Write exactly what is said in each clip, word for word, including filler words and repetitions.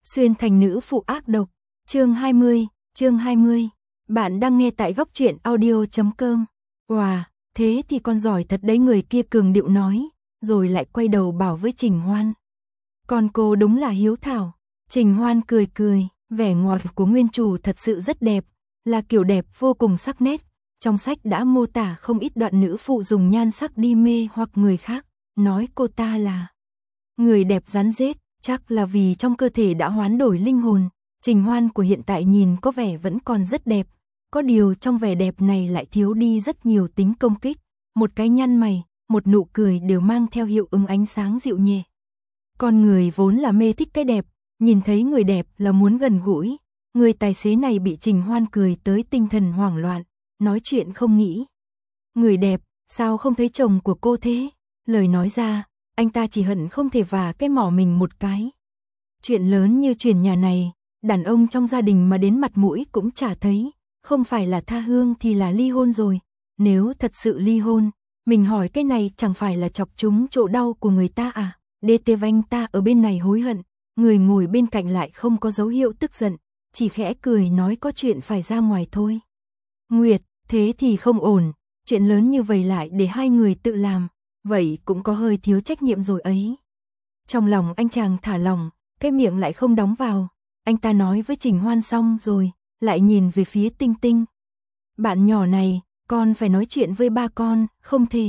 Xuyên thành nữ phụ ác độc, chương hai mươi, chương hai mươi. Bạn đang nghe tại góc truyện audio chấm com. Wow, thế thì con giỏi thật đấy, người kia cường điệu nói, rồi lại quay đầu bảo với Trình Hoan. Con cô đúng là hiếu thảo. Trình Hoan cười cười, vẻ ngoài của nguyên chủ thật sự rất đẹp, là kiểu đẹp vô cùng sắc nét. Trong sách đã mô tả không ít đoạn nữ phụ dùng nhan sắc đi mê hoặc người khác, nói cô ta là người đẹp rắn rết, chắc là vì trong cơ thể đã hoán đổi linh hồn. Trình Hoan của hiện tại nhìn có vẻ vẫn còn rất đẹp, có điều trong vẻ đẹp này lại thiếu đi rất nhiều tính công kích. Một cái nhăn mày, một nụ cười đều mang theo hiệu ứng ánh sáng dịu nhẹ. Con người vốn là mê thích cái đẹp, nhìn thấy người đẹp là muốn gần gũi. Người tài xế này bị Trình Hoan cười tới tinh thần hoảng loạn, nói chuyện không nghĩ. Người đẹp, sao không thấy chồng của cô thế? Lời nói ra, anh ta chỉ hận không thể vả cái mỏ mình một cái. Chuyện lớn như chuyển nhà này, đàn ông trong gia đình mà đến mặt mũi cũng chả thấy, không phải là tha hương thì là ly hôn rồi. Nếu thật sự ly hôn, mình hỏi cái này chẳng phải là chọc trúng chỗ đau của người ta à? Đê tê vanh ta ở bên này hối hận, người ngồi bên cạnh lại không có dấu hiệu tức giận, chỉ khẽ cười nói có chuyện phải ra ngoài thôi. Nguyệt, thế thì không ổn, chuyện lớn như vậy lại để hai người tự làm, vậy cũng có hơi thiếu trách nhiệm rồi ấy. Trong lòng anh chàng thả lỏng, cái miệng lại không đóng vào, anh ta nói với Trình Hoan xong rồi, lại nhìn về phía Tinh Tinh. Bạn nhỏ này, con phải nói chuyện với ba con, không thể.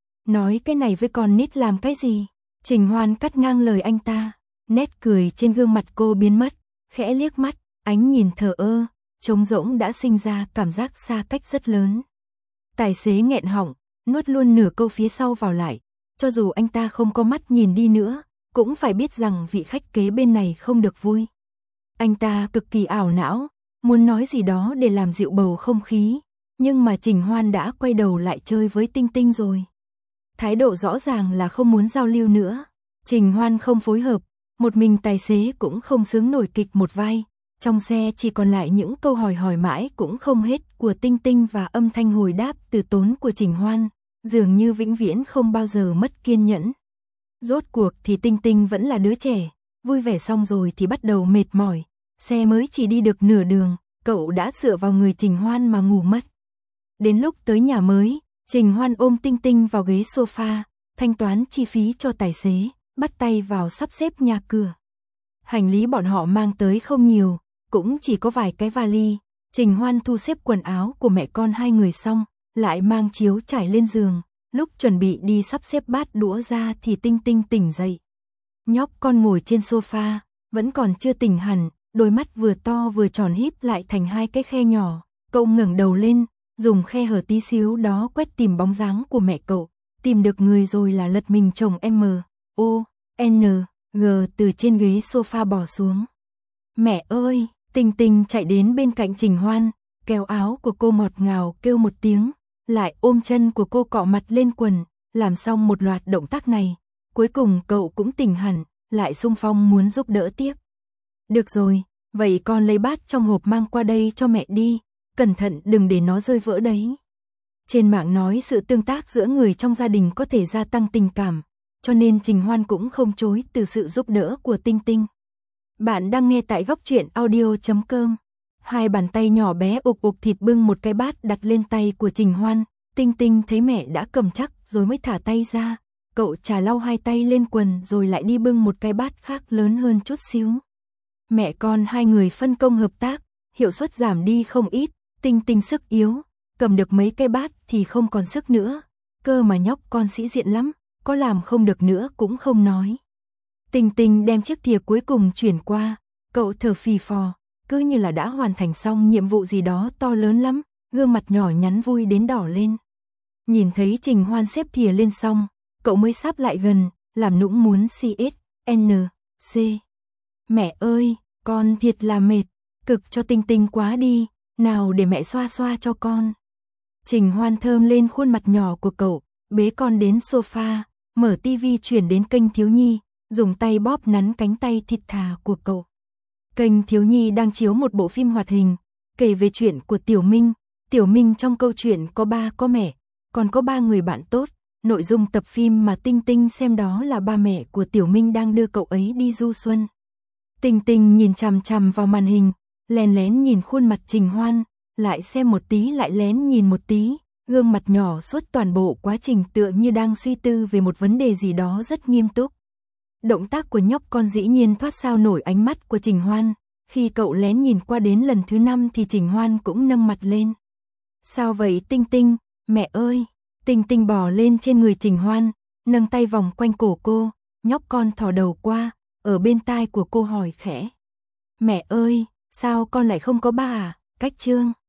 Nói cái này với con nít làm cái gì? Trình Hoan cắt ngang lời anh ta, nét cười trên gương mặt cô biến mất, khẽ liếc mắt, ánh nhìn thờ ơ, trống rỗng đã sinh ra cảm giác xa cách rất lớn. Tài xế nghẹn họng, nuốt luôn nửa câu phía sau vào lại, cho dù anh ta không có mắt nhìn đi nữa, cũng phải biết rằng vị khách kế bên này không được vui. Anh ta cực kỳ ảo não, muốn nói gì đó để làm dịu bầu không khí, nhưng mà Trình Hoan đã quay đầu lại chơi với Tinh Tinh rồi. Thái độ rõ ràng là không muốn giao lưu nữa. Trình Hoan không phối hợp, một mình tài xế cũng không sướng nổi kịch một vai. Trong xe chỉ còn lại những câu hỏi hỏi mãi cũng không hết của Tinh Tinh và âm thanh hồi đáp từ tốn của Trình Hoan, dường như vĩnh viễn không bao giờ mất kiên nhẫn. Rốt cuộc thì Tinh Tinh vẫn là đứa trẻ, vui vẻ xong rồi thì bắt đầu mệt mỏi. Xe mới chỉ đi được nửa đường, cậu đã dựa vào người Trình Hoan mà ngủ mất. Đến lúc tới nhà mới, Trình Hoan ôm Tinh Tinh vào ghế sofa, thanh toán chi phí cho tài xế, bắt tay vào sắp xếp nhà cửa. Hành lý bọn họ mang tới không nhiều, cũng chỉ có vài cái vali. Trình Hoan thu xếp quần áo của mẹ con hai người xong, lại mang chiếu trải lên giường. Lúc chuẩn bị đi sắp xếp bát đũa ra thì Tinh Tinh tỉnh dậy. Nhóc con ngồi trên sofa, vẫn còn chưa tỉnh hẳn, đôi mắt vừa to vừa tròn híp lại thành hai cái khe nhỏ. Cậu ngẩng đầu lên, dùng khe hở tí xíu đó quét tìm bóng dáng của mẹ cậu. Tìm được người rồi là lật mình chồng M, O, N, G từ trên ghế sofa bỏ xuống. Mẹ ơi! Tinh Tinh chạy đến bên cạnh Trình Hoan, kéo áo của cô ngọt ngào kêu một tiếng, lại ôm chân của cô cọ mặt lên quần, làm xong một loạt động tác này. Cuối cùng cậu cũng tỉnh hẳn, lại xung phong muốn giúp đỡ tiếp. Được rồi, vậy con lấy bát trong hộp mang qua đây cho mẹ đi, cẩn thận đừng để nó rơi vỡ đấy. Trên mạng nói sự tương tác giữa người trong gia đình có thể gia tăng tình cảm, cho nên Trình Hoan cũng không chối từ sự giúp đỡ của Tinh Tinh. Bạn đang nghe tại góc truyện audio chấm com. Hai bàn tay nhỏ bé ục ục thịt bưng một cái bát đặt lên tay của Trình Hoan. Tinh Tinh thấy mẹ đã cầm chắc rồi mới thả tay ra. Cậu trà lau hai tay lên quần rồi lại đi bưng một cái bát khác lớn hơn chút xíu. Mẹ con hai người phân công hợp tác, hiệu suất giảm đi không ít. Tinh Tinh sức yếu, cầm được mấy cái bát thì không còn sức nữa. Cơ mà nhóc con sĩ diện lắm, có làm không được nữa cũng không nói. Tinh Tinh đem chiếc thìa cuối cùng chuyển qua, cậu thở phì phò, cứ như là đã hoàn thành xong nhiệm vụ gì đó to lớn lắm, gương mặt nhỏ nhắn vui đến đỏ lên. Nhìn thấy Trình Hoan xếp thìa lên xong, cậu mới sáp lại gần, làm nũng muốn C S, N, C. Mẹ ơi, con thiệt là mệt, cực cho Tinh Tinh quá đi, nào để mẹ xoa xoa cho con. Trình Hoan thơm lên khuôn mặt nhỏ của cậu, bế con đến sofa, mở tivi chuyển đến kênh thiếu nhi, dùng tay bóp nắn cánh tay thịt thà của cậu. Kênh thiếu nhi đang chiếu một bộ phim hoạt hình, kể về chuyện của Tiểu Minh. Tiểu Minh trong câu chuyện có ba có mẹ, còn có ba người bạn tốt. Nội dung tập phim mà Tinh Tinh xem đó là ba mẹ của Tiểu Minh đang đưa cậu ấy đi du xuân. Tình Tình nhìn chằm chằm vào màn hình, lén lén nhìn khuôn mặt Trình Hoan, lại xem một tí lại lén nhìn một tí, gương mặt nhỏ suốt toàn bộ quá trình tựa như đang suy tư về một vấn đề gì đó rất nghiêm túc. Động tác của nhóc con dĩ nhiên thoát sao nổi ánh mắt của Trình Hoan, khi cậu lén nhìn qua đến lần thứ năm thì Trình Hoan cũng nâng mặt lên. Sao vậy Tinh Tinh, mẹ ơi, Tinh Tinh bò lên trên người Trình Hoan, nâng tay vòng quanh cổ cô, nhóc con thò đầu qua, ở bên tai của cô hỏi khẽ. Mẹ ơi, sao con lại không có ba à, Cách Trương?